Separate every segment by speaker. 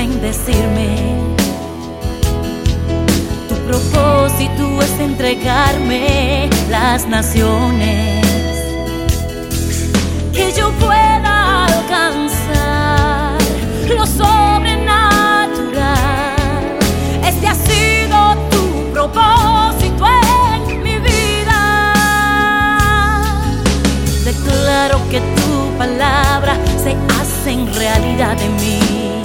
Speaker 1: bendecirme. Tu propósito es entregarme las naciones, que yo pueda alcanzar lo sobrenatural. Este ha sido tu propósito en mi vida. Declaro que tu palabra se hace en realidad en mí.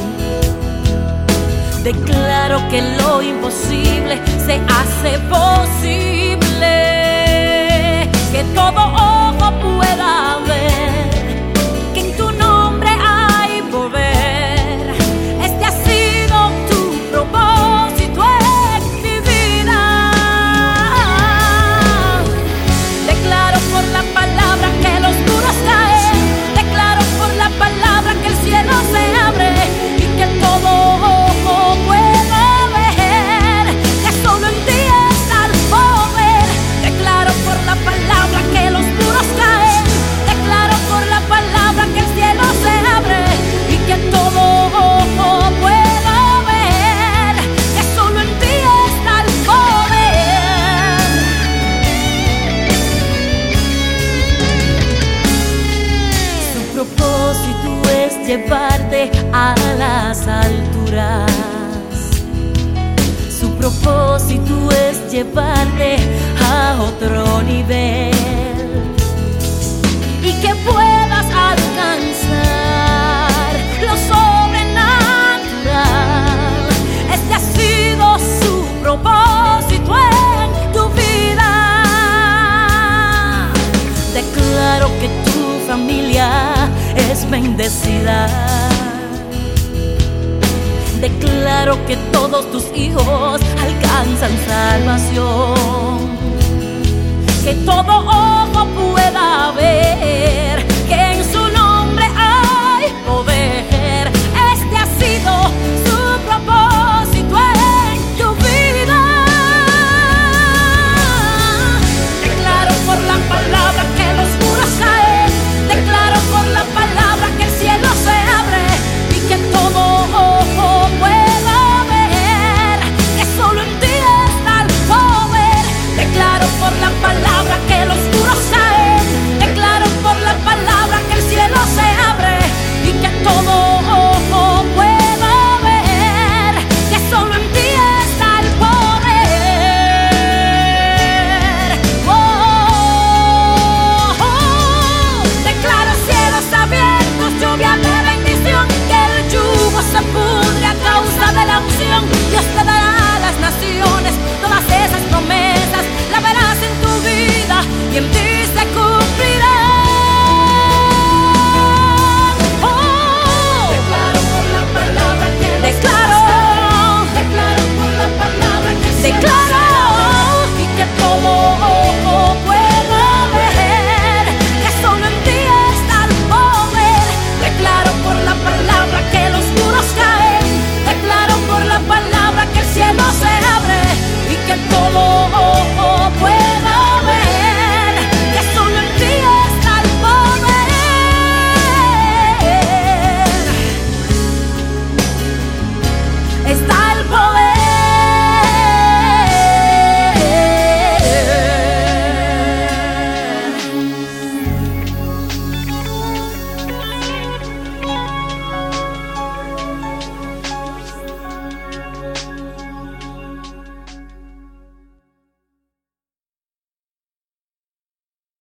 Speaker 1: Declaro que lo imposible se hace posible, que todo ojo pueda ver que en tu nombre hay poder. Este ha sido tu propósito en mi vida. Declaro por la palabra que los muros caen. Declaro por la palabra que el cielo se abre y que todo ojo pueda ver que solo en ti está el poder. Declaro por la palabra que los muros caen. Declaro por la palabra que el cielo se abre y que todo ojo pueda ver que solo en ti está el poder. Su propósito es llevarte a las alturas. Su propósito es llevarte a otro nivel y que puedas alcanzar lo sobrenatural. Este ha sido su propósito en tu vida. Declaro que tu familia es bendecida. Declaro que todos tus hijos alcanzan salvación, que todo ojo pueda ver que en su nombre hay poder. Este ha sido su propósito en tu vida. Declaro por la palabra que los muros caen. Declaro por la palabra que el cielo se abre y que todo ojo pueda ver que solo en ti está el poder. Declaro por la palabra que los muros caen. Declaro por la palabra que el cielo se abre y que todo ojo pueda ver que solo en ti está el poder. Declaro cielos abiertos, lluvia de bendición, que el yugo se pudre a causa de la unción. Dios te dará a las naciones todas